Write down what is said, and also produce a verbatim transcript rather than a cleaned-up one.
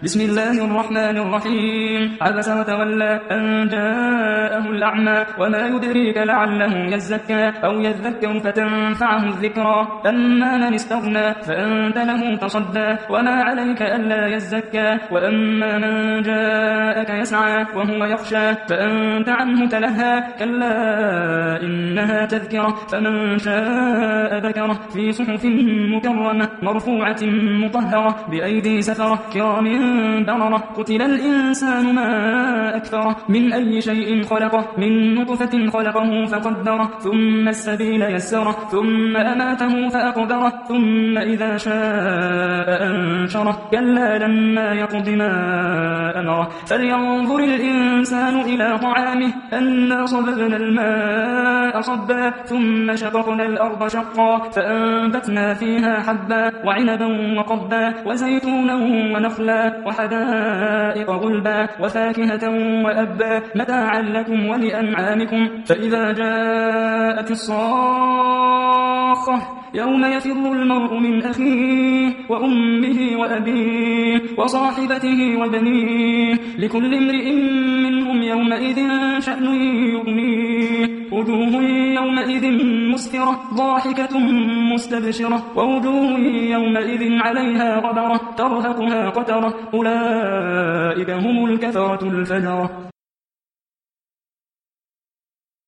بسم الله الرحمن الرحيم عبس وتولى أن جاءه الأعمى وما يدريك لعله يزكى أو يذكر فتنفعه الذكرى أما من استغنى فأنت له تصدى وما عليك ألا يزكى وأما من جاءك يسعى وهو يخشى فأنت عنه تلهى كلا إنها تذكرة فمن شاء ذكره في صحف مكرمة مرفوعة مطهرة بأيدي سفرة كرام بررة قتل الإنسان ما أكفره من أي شيء خلقه من نطفة خلقه فقدره ثم السبيل يسره ثم أماته فأقبره ثم إذا شاء أنشره كلا لما يقض ما أمره فلينظر الإنسان إلى طعامه أنا صببنا الماء صبا ثم شققنا الأرض شقا فأنبتنا فيها حبا وعنبا وقبا وزيتونا ونخلا وحدائق غلبا وفاكهة وأبا متاعا لكم ولأنعامكم فإذا جاءت الصاخة يوم يفر المرء من أخيه وأمه وأبيه وصاحبته وبنيه لكل امرئ منهم يومئذ شأن يغنيه وجوه يومئذ مسفرة ضاحكة مستبشرة ووجوه يومئذ عليها غبرة ترهقها قترة أولئك هم الكفرة الفجرة.